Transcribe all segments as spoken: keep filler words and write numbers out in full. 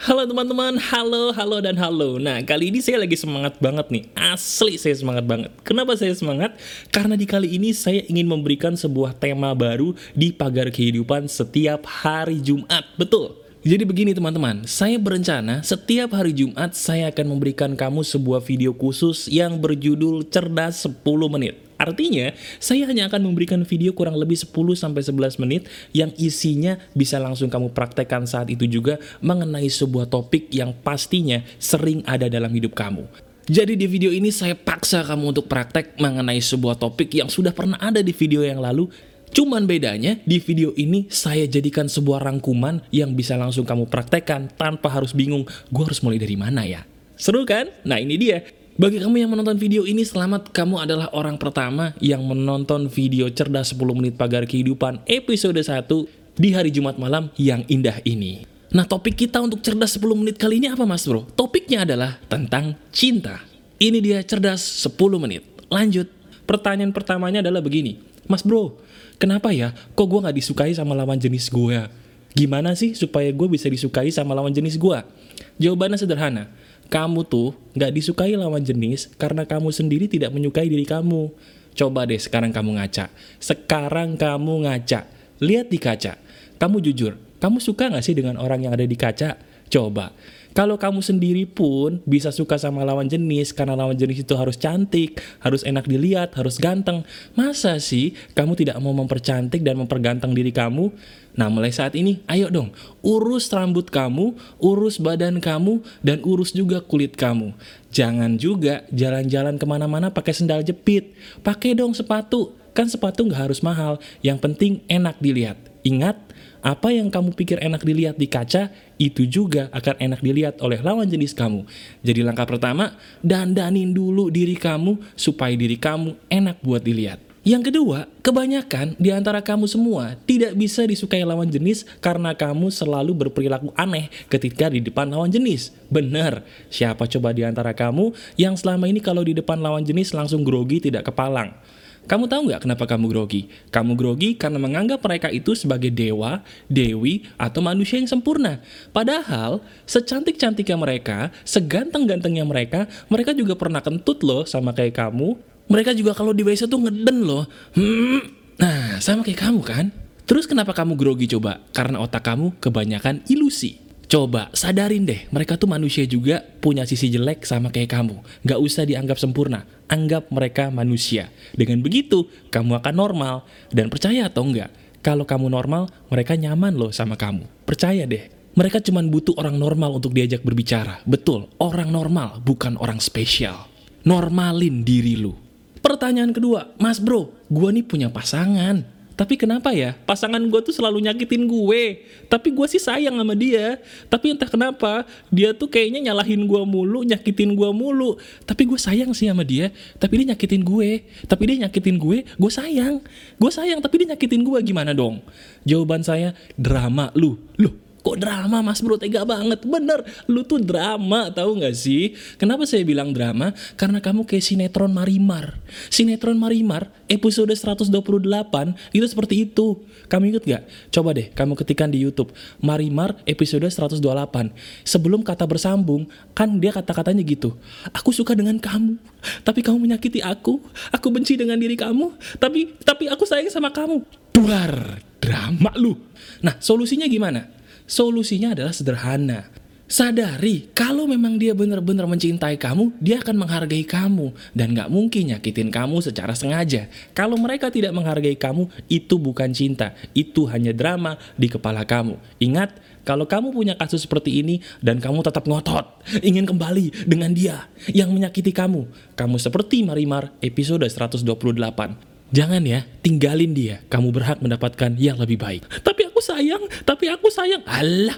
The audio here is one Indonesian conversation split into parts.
Halo teman-teman, halo, halo, dan halo. Nah, kali ini saya lagi semangat banget nih. Asli saya semangat banget. Kenapa saya semangat? Karena di kali ini saya ingin memberikan sebuah tema baru di Pagar Kehidupan setiap hari Jumat. Betul. Jadi begini teman-teman, saya berencana setiap hari Jumat saya akan memberikan kamu sebuah video khusus yang berjudul Cerdas sepuluh menit. Artinya, saya hanya akan memberikan video kurang lebih sepuluh sampai sebelas menit yang isinya bisa langsung kamu praktekkan saat itu juga mengenai sebuah topik yang pastinya sering ada dalam hidup kamu. Jadi di video ini saya paksa kamu untuk praktek mengenai sebuah topik yang sudah pernah ada di video yang lalu. Cuman bedanya di video ini saya jadikan sebuah rangkuman yang bisa langsung kamu praktekkan tanpa harus bingung, gue harus mulai dari mana ya? Seru kan? Nah ini dia. Bagi kamu yang menonton video ini, selamat, kamu adalah orang pertama yang menonton video Cerdas sepuluh menit Pagar Kehidupan episode satu di hari Jumat malam yang indah ini. Nah, topik kita untuk Cerdas sepuluh menit kali ini apa mas bro? Topiknya adalah tentang cinta. Ini dia Cerdas sepuluh menit. Lanjut, pertanyaan pertamanya adalah begini. Mas bro, kenapa ya kok gue gak disukai sama lawan jenis gue? Gimana sih supaya gue bisa disukai sama lawan jenis gue? Jawabannya sederhana. Kamu tuh gak disukai lawan jenis karena kamu sendiri tidak menyukai diri kamu. Coba deh sekarang kamu ngaca. Sekarang kamu ngaca. Lihat di kaca. Kamu jujur, kamu suka gak sih dengan orang yang ada di kaca? Coba. Kalau kamu sendiri pun bisa suka sama lawan jenis karena lawan jenis itu harus cantik, harus enak dilihat, harus ganteng. Masa sih kamu tidak mau mempercantik dan memperganteng diri kamu? Nah mulai saat ini, ayo dong, urus rambut kamu, urus badan kamu, dan urus juga kulit kamu. Jangan juga jalan-jalan kemana-mana pakai sendal jepit. Pakai dong sepatu, kan sepatu nggak harus mahal, yang penting enak dilihat. Ingat, apa yang kamu pikir enak dilihat di kaca, itu juga akan enak dilihat oleh lawan jenis kamu. Jadi langkah pertama, dandanin dulu diri kamu supaya diri kamu enak buat dilihat. Yang kedua, kebanyakan di antara kamu semua tidak bisa disukai lawan jenis karena kamu selalu berperilaku aneh ketika di depan lawan jenis. Bener, siapa coba di antara kamu yang selama ini kalau di depan lawan jenis langsung grogi tidak kepalang? Kamu tahu nggak kenapa kamu grogi? Kamu grogi karena menganggap mereka itu sebagai dewa, dewi, atau manusia yang sempurna. Padahal, secantik-cantiknya mereka, seganteng-gantengnya mereka, mereka juga pernah kentut loh sama kayak kamu. Mereka juga kalau di W C tuh ngeden loh. Hmm. Nah, sama kayak kamu kan? Terus kenapa kamu grogi coba? Karena otak kamu kebanyakan ilusi. Coba sadarin deh, mereka tuh manusia juga punya sisi jelek sama kayak kamu. Gak usah dianggap sempurna, anggap mereka manusia. Dengan begitu, kamu akan normal. Dan percaya atau enggak, kalau kamu normal, mereka nyaman loh sama kamu. Percaya deh, mereka cuma butuh orang normal untuk diajak berbicara. Betul, orang normal, bukan orang spesial. Normalin diri lu. Pertanyaan kedua, mas bro, gue nih punya pasangan. Tapi kenapa ya, pasangan gue tuh selalu nyakitin gue. Tapi gue sih sayang sama dia. Tapi entah kenapa, dia tuh kayaknya nyalahin gue mulu, nyakitin gue mulu. Tapi gue sayang sih sama dia, tapi dia nyakitin gue. Tapi dia nyakitin gue, gue sayang. Gue sayang, tapi dia nyakitin gue, gimana dong? Jawaban saya, drama lu. Loh, kok drama mas bro, tega banget. Bener, lu tuh drama, tahu gak sih? Kenapa saya bilang drama? Karena kamu kayak sinetron Marimar. Sinetron Marimar episode seratus dua puluh delapan itu seperti itu. Kamu inget gak? Coba deh kamu ketikkan di YouTube Marimar episode seratus dua puluh delapan. Sebelum kata bersambung, kan dia kata-katanya gitu. Aku suka dengan kamu, tapi kamu menyakiti aku. Aku benci dengan diri kamu, tapi tapi aku sayang sama kamu. Duar, drama lu. Nah, solusinya gimana? Solusinya adalah sederhana. Sadari, kalau memang dia benar-benar mencintai kamu, dia akan menghargai kamu. Dan gak mungkin nyakitin kamu secara sengaja. Kalau mereka tidak menghargai kamu, itu bukan cinta. Itu hanya drama di kepala kamu. Ingat, kalau kamu punya kasus seperti ini, dan kamu tetap ngotot, ingin kembali dengan dia yang menyakiti kamu. Kamu seperti Marimar episode seratus dua puluh delapan. Jangan ya, tinggalin dia. Kamu berhak mendapatkan yang lebih baik. Tapi aku sayang, tapi aku sayang. Alah,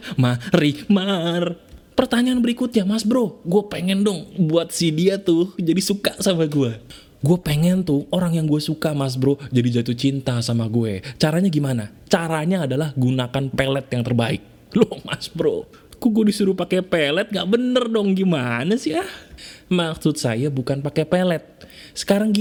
Marimar. Pertanyaan berikutnya, mas bro, gue pengen dong buat si dia tuh jadi suka sama gue. Gue pengen tuh orang yang gue suka mas bro jadi jatuh cinta sama gue. Caranya gimana? Caranya adalah gunakan pelet yang terbaik. Loh mas bro, kok gue disuruh pakai pelet? Gak bener dong, gimana sih ah? Maksud saya bukan pakai pelet. Sekarang gini,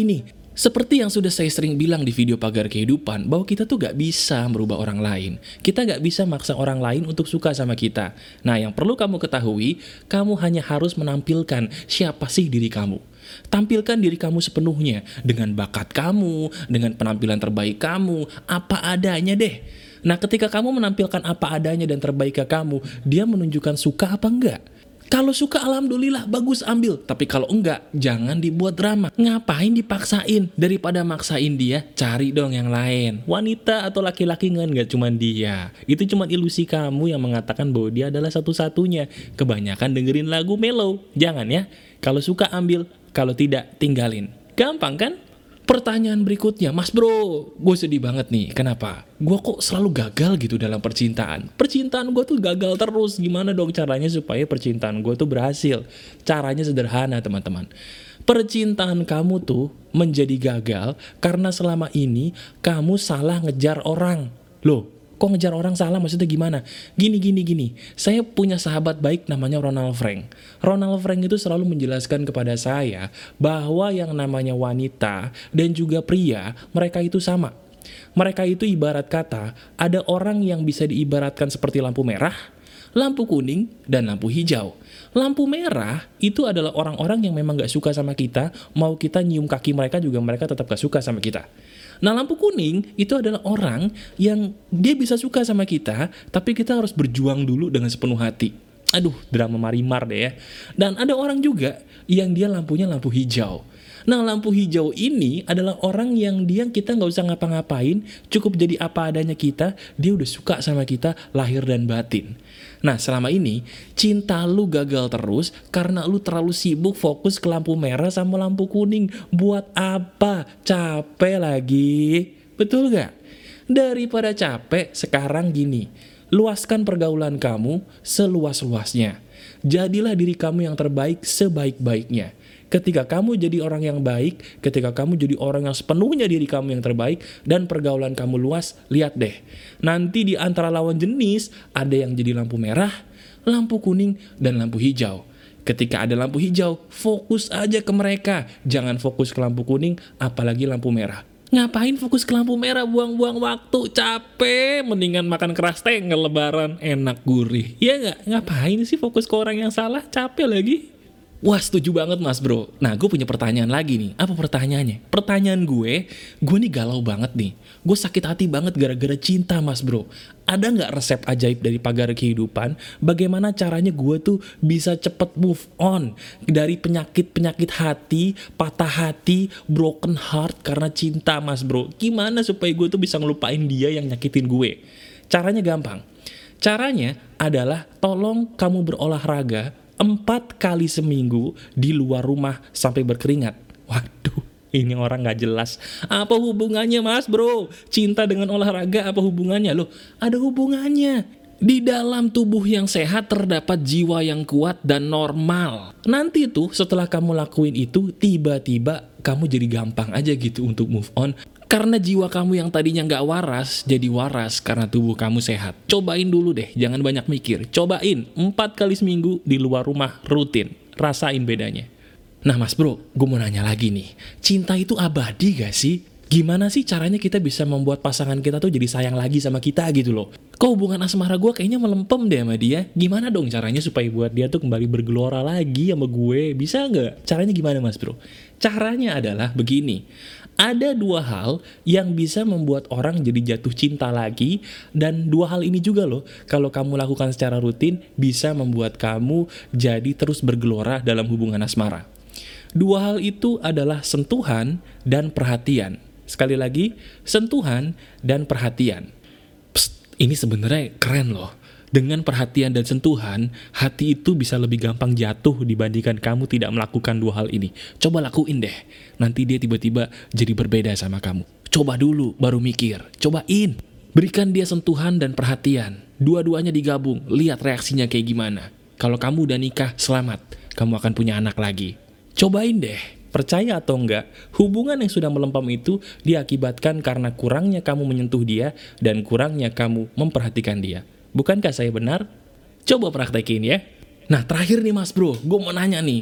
Seperti yang sudah saya sering bilang di video Pagar Kehidupan, bahwa kita tuh gak bisa merubah orang lain. Kita gak bisa maksa orang lain untuk suka sama kita. Nah, yang perlu kamu ketahui, kamu hanya harus menampilkan siapa sih diri kamu. Tampilkan diri kamu sepenuhnya, dengan bakat kamu, dengan penampilan terbaik kamu, apa adanya deh. Nah, ketika kamu menampilkan apa adanya dan terbaik ke kamu, dia menunjukkan suka apa enggak. Kalau suka alhamdulillah bagus ambil, tapi kalau enggak jangan dibuat drama. Ngapain dipaksain? Daripada maksain dia, cari dong yang lain. Wanita atau laki-laki kan nggak cuma dia. Itu cuma ilusi kamu yang mengatakan bahwa dia adalah satu-satunya. Kebanyakan dengerin lagu mellow. Jangan ya. Kalau suka ambil, kalau tidak tinggalin. Gampang kan? Pertanyaan berikutnya, Mas bro, gue sedih banget nih. Kenapa? Gue kok selalu gagal gitu dalam percintaan. Percintaan gue tuh gagal terus. Gimana dong caranya supaya percintaan gue tuh berhasil? Caranya sederhana teman-teman. Percintaan kamu tuh menjadi gagal karena selama ini kamu salah ngejar orang. Loh, kok ngejar orang salah, maksudnya gimana? Gini, gini, gini. Saya punya sahabat baik namanya Ronald Frank. Ronald Frank itu selalu menjelaskan kepada saya bahwa yang namanya wanita dan juga pria, mereka itu sama. Mereka itu ibarat kata, ada orang yang bisa diibaratkan seperti lampu merah, lampu kuning, dan lampu hijau. Lampu merah itu adalah orang-orang yang memang gak suka sama kita, mau kita nyium kaki mereka juga mereka tetap gak suka sama kita. Nah, lampu kuning itu adalah orang yang dia bisa suka sama kita, tapi kita harus berjuang dulu dengan sepenuh hati. Aduh, drama marimar deh ya. Dan ada orang juga yang dia lampunya lampu hijau. Nah, lampu hijau ini adalah orang yang dia kita nggak usah ngapa-ngapain, cukup jadi apa adanya kita, dia udah suka sama kita lahir dan batin. Nah, selama ini cinta lu gagal terus karena lu terlalu sibuk fokus ke lampu merah sama lampu kuning. Buat apa? Capek lagi. Betul gak? Daripada capek, sekarang gini, luaskan pergaulan kamu seluas-luasnya. Jadilah diri kamu yang terbaik sebaik-baiknya. Ketika kamu jadi orang yang baik, ketika kamu jadi orang yang sepenuhnya diri kamu yang terbaik, dan pergaulan kamu luas, lihat deh. Nanti di antara lawan jenis, ada yang jadi lampu merah, lampu kuning, dan lampu hijau. Ketika ada lampu hijau, fokus aja ke mereka. Jangan fokus ke lampu kuning, apalagi lampu merah. Ngapain fokus ke lampu merah, buang-buang waktu, capek, mendingan makan keras tengel lebaran, enak gurih. Iya nggak? Ngapain sih fokus ke orang yang salah, capek lagi. Wah, setuju banget mas bro. Nah, gue punya pertanyaan lagi nih. Apa pertanyaannya? Pertanyaan gue, gue nih galau banget nih. Gue sakit hati banget gara-gara cinta mas bro. Ada gak resep ajaib dari Pagar Kehidupan? Bagaimana caranya gue tuh bisa cepet move on dari penyakit-penyakit hati, patah hati, broken heart karena cinta mas bro. Gimana supaya gue tuh bisa ngelupain dia yang nyakitin gue? Caranya gampang. Caranya adalah tolong kamu berolahraga empat kali seminggu di luar rumah sampai berkeringat. Waduh, ini orang gak jelas. Apa hubungannya mas bro? Cinta dengan olahraga apa hubungannya? Loh, ada hubungannya. Di dalam tubuh yang sehat terdapat jiwa yang kuat dan normal. Nanti tuh setelah kamu lakuin itu, tiba-tiba kamu jadi gampang aja gitu untuk move on. Karena jiwa kamu yang tadinya gak waras, jadi waras karena tubuh kamu sehat. Cobain dulu deh, jangan banyak mikir. Cobain, empat kali seminggu di luar rumah rutin. Rasain bedanya. Nah mas bro, gue mau nanya lagi nih. Cinta itu abadi gak sih? Gimana sih caranya kita bisa membuat pasangan kita tuh jadi sayang lagi sama kita gitu loh? Kok hubungan asmara gue kayaknya melempem deh sama dia? Gimana dong caranya supaya buat dia tuh kembali bergelora lagi sama gue? Bisa gak? Caranya gimana mas bro? Caranya adalah begini. Ada dua hal yang bisa membuat orang jadi jatuh cinta lagi, dan dua hal ini juga loh, kalau kamu lakukan secara rutin, bisa membuat kamu jadi terus bergelora dalam hubungan asmara. Dua hal itu adalah sentuhan dan perhatian. Sekali lagi, sentuhan dan perhatian. Psst, ini sebenarnya keren loh. Dengan perhatian dan sentuhan, hati itu bisa lebih gampang jatuh dibandingkan kamu tidak melakukan dua hal ini. Coba lakuin deh, nanti dia tiba-tiba jadi berbeda sama kamu. Coba dulu, baru mikir. Cobain. Berikan dia sentuhan dan perhatian. Dua-duanya digabung, lihat reaksinya kayak gimana. Kalau kamu udah nikah, selamat. Kamu akan punya anak lagi. Cobain deh. Percaya atau enggak, hubungan yang sudah melempam itu diakibatkan karena kurangnya kamu menyentuh dia dan kurangnya kamu memperhatikan dia. Bukankah saya benar? Coba praktekin ya. Nah terakhir nih mas bro, gue mau nanya nih.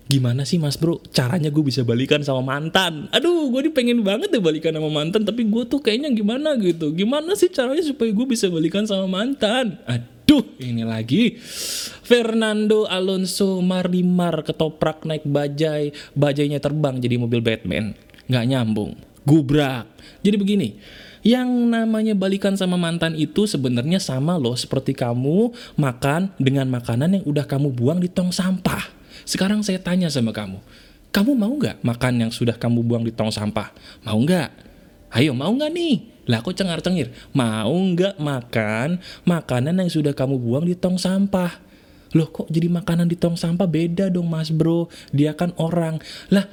Gimana sih mas bro, caranya gue bisa balikan sama mantan? Aduh, gue nih pengen banget deh balikan sama mantan, tapi gue tuh kayaknya gimana gitu. Gimana sih caranya supaya gue bisa balikan sama mantan? Aduh, ini lagi. Fernando Alonso Marimar ketoprak naik bajai, bajainya terbang jadi mobil Batman. Nggak nyambung, gubrak. Jadi begini, yang namanya balikan sama mantan itu sebenarnya sama loh seperti kamu makan dengan makanan yang udah kamu buang di tong sampah. Sekarang saya tanya sama kamu, kamu mau nggak makan yang sudah kamu buang di tong sampah? Mau nggak? Ayo, mau nggak nih? Lah kok cengar-cengir? Mau nggak makan makanan yang sudah kamu buang di tong sampah? Loh kok jadi makanan di tong sampah? Beda dong mas bro, dia kan orang. Lah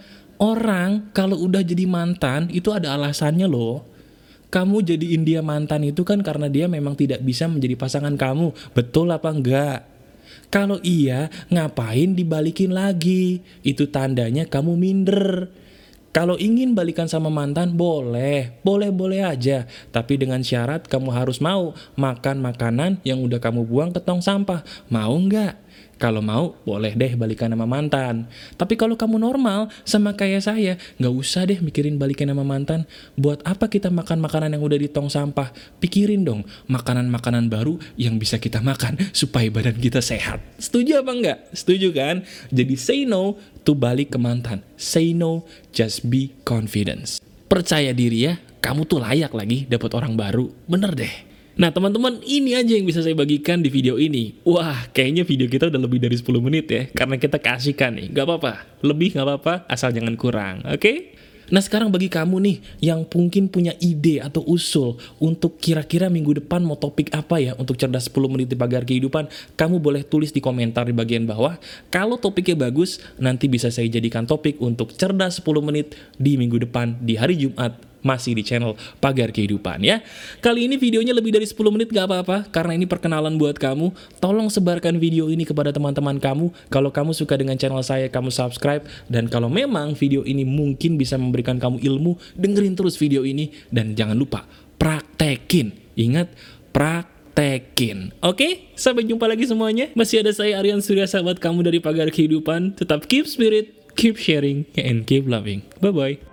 orang kalau udah jadi mantan itu ada alasannya loh. Kamu jadiin dia mantan itu kan karena dia memang tidak bisa menjadi pasangan kamu. Betul apa enggak? Kalau iya, ngapain dibalikin lagi? Itu tandanya kamu minder. Kalau ingin balikan sama mantan, boleh. Boleh-boleh aja. Tapi dengan syarat kamu harus mau makan makanan yang udah kamu buang ke tong sampah. Mau nggak? Kalau mau, boleh deh balikan sama mantan. Tapi kalau kamu normal, sama kayak saya, nggak usah deh mikirin balikan sama mantan. Buat apa kita makan makanan yang udah di tong sampah? Pikirin dong, makanan-makanan baru yang bisa kita makan supaya badan kita sehat. Setuju apa enggak? Setuju kan? Jadi say no to balik ke mantan. Say no, just be confident. Percaya diri ya, kamu tuh layak lagi dapat orang baru. Bener deh. Nah teman-teman, ini aja yang bisa saya bagikan di video ini. Wah, kayaknya video kita udah lebih dari sepuluh menit ya, karena kita kasihkan nih. Gak apa-apa, lebih gak apa-apa, asal jangan kurang, oke? Okay? Nah sekarang bagi kamu nih, yang mungkin punya ide atau usul untuk kira-kira minggu depan mau topik apa ya untuk cerdas sepuluh menit di pagar kehidupan, kamu boleh tulis di komentar di bagian bawah. Kalau topiknya bagus, nanti bisa saya jadikan topik untuk cerdas sepuluh menit di minggu depan di hari Jumat. Masih di channel Pagar Kehidupan ya. Kali ini videonya lebih dari sepuluh menit gak apa-apa, karena ini perkenalan buat kamu. Tolong sebarkan video ini kepada teman-teman kamu. Kalau kamu suka dengan channel saya, kamu subscribe. Dan kalau memang video ini mungkin bisa memberikan kamu ilmu, dengerin terus video ini. Dan jangan lupa, praktekin. Ingat, praktekin. Oke, sampai jumpa lagi semuanya. Masih ada saya Aryan Surya, sahabat kamu dari Pagar Kehidupan. Tetap keep spirit, keep sharing, and keep loving. Bye-bye.